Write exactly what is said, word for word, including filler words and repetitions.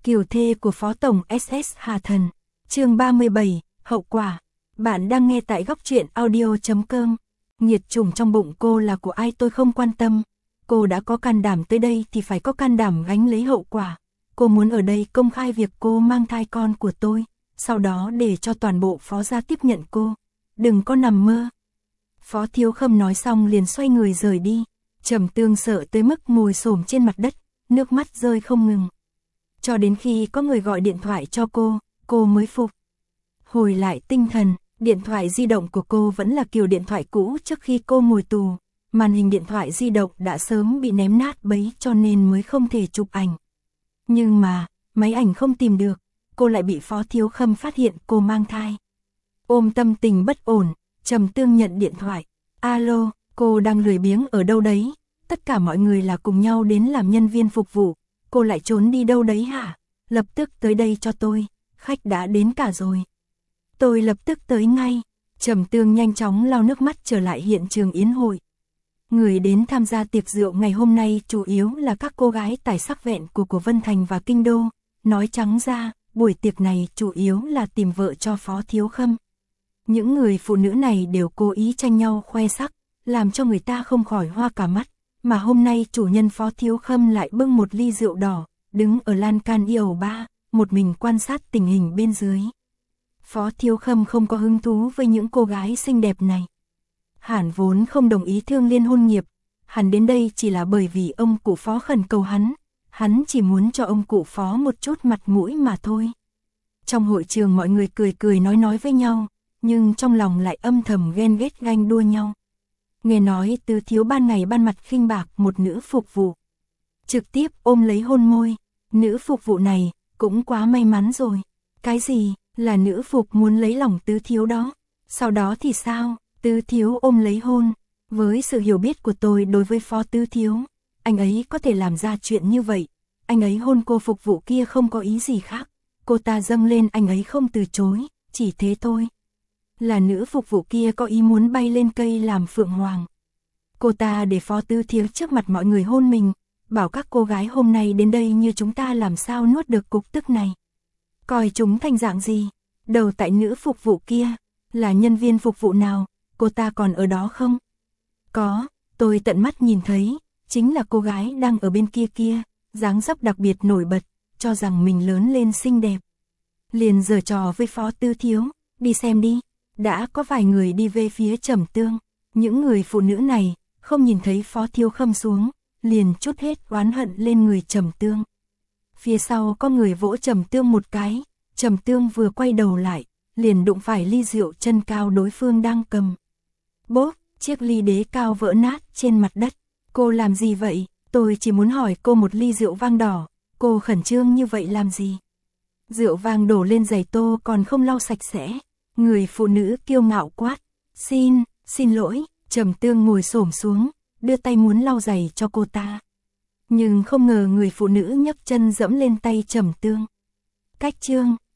Kiều thê của Phó Tổng ét ét Hà Thần. Chương ba mươi bảy, hậu quả. Bạn đang nghe tại góc truyện audio chấm com. Nhiệt chủng trong bụng cô là của ai tôi không quan tâm. Cô đã có can đảm tới đây thì phải có can đảm gánh lấy hậu quả. Cô muốn ở đây công khai việc cô mang thai con của tôi, sau đó để cho toàn bộ Phó gia tiếp nhận cô. Đừng có nằm mơ. Phó Thiếu Khâm nói xong liền xoay người rời đi. Trầm Tương sợ tới mức ngồi xổm trên mặt đất, nước mắt rơi không ngừng. Cho đến khi có người gọi điện thoại cho cô, cô mới phục hồi lại tinh thần. Điện thoại di động của cô vẫn là kiểu điện thoại cũ trước khi cô ngồi tù. Màn hình điện thoại di động đã sớm bị ném nát bấy cho nên mới không thể chụp ảnh. Nhưng mà, máy ảnh không tìm được, cô lại bị Phó Thiếu Khâm phát hiện cô mang thai. Ôm tâm tình bất ổn, Trầm Tương nhận điện thoại. Alo, cô đang lười biếng ở đâu đấy? Tất cả mọi người là cùng nhau đến làm nhân viên phục vụ. Cô lại trốn đi đâu đấy hả? Lập tức tới đây cho tôi, khách đã đến cả rồi. Tôi lập tức tới ngay. Trầm Tương nhanh chóng lau nước mắt trở lại hiện trường yến hội. Người đến tham gia tiệc rượu ngày hôm nay chủ yếu là các cô gái tài sắc vẹn của của Vân Thành và Kinh Đô. Nói trắng ra, buổi tiệc này chủ yếu là tìm vợ cho Phó Thiếu Khâm. Những người phụ nữ này đều cố ý tranh nhau khoe sắc, làm cho người ta không khỏi hoa cả mắt. Mà hôm nay chủ nhân Phó Thiếu Khâm lại bưng một ly rượu đỏ, đứng ở lan can yêu ba, một mình quan sát tình hình bên dưới. Phó Thiếu Khâm không có hứng thú với những cô gái xinh đẹp này. Hắn vốn không đồng ý thương liên hôn nghiệp, hắn đến đây chỉ là bởi vì ông cụ Phó khẩn cầu hắn, hắn chỉ muốn cho ông cụ Phó một chút mặt mũi mà thôi. Trong hội trường mọi người cười cười nói nói với nhau, nhưng trong lòng lại âm thầm ghen ghét ganh đua nhau. Nghe nói Tứ Thiếu ban ngày ban mặt khinh bạc một nữ phục vụ, trực tiếp ôm lấy hôn môi. Nữ phục vụ này cũng quá may mắn rồi. Cái gì là nữ phục muốn lấy lòng Tứ Thiếu đó? Sau đó thì sao? Tứ Thiếu ôm lấy hôn. Với sự hiểu biết của tôi đối với Phó Tứ Thiếu, anh ấy có thể làm ra chuyện như vậy. Anh ấy hôn cô phục vụ kia không có ý gì khác. Cô ta dâng lên anh ấy không từ chối, chỉ thế thôi. Là nữ phục vụ kia có ý muốn bay lên cây làm phượng hoàng. Cô ta để Phó Tứ Thiếu trước mặt mọi người hôn mình, bảo các cô gái hôm nay đến đây như chúng ta làm sao nuốt được cục tức này. Coi chúng thành dạng gì? Đầu tại nữ phục vụ kia, là nhân viên phục vụ nào, cô ta còn ở đó không? Có, tôi tận mắt nhìn thấy, chính là cô gái đang ở bên kia kia, dáng dấp đặc biệt nổi bật, cho rằng mình lớn lên xinh đẹp. Liền giở trò với Phó Tứ Thiếu, đi xem đi. Đã có vài người đi về phía Trầm Tương, những người phụ nữ này không nhìn thấy Phó Thiếu Khâm xuống, liền trút hết oán hận lên người Trầm Tương. Phía sau có người vỗ Trầm Tương một cái, Trầm Tương vừa quay đầu lại, liền đụng phải ly rượu chân cao đối phương đang cầm. Bốp, chiếc ly đế cao vỡ nát trên mặt đất. Cô làm gì vậy? Tôi chỉ muốn hỏi cô một ly rượu vang đỏ, cô khẩn trương như vậy làm gì? Rượu vang đổ lên giày tô còn không lau sạch sẽ. Người phụ nữ kiêu ngạo quát, xin, xin lỗi. Trầm Tương ngồi xổm xuống, đưa tay muốn lau giày cho cô ta. Nhưng không ngờ người phụ nữ nhấc chân dẫm lên tay Trầm Tương. Cách chương,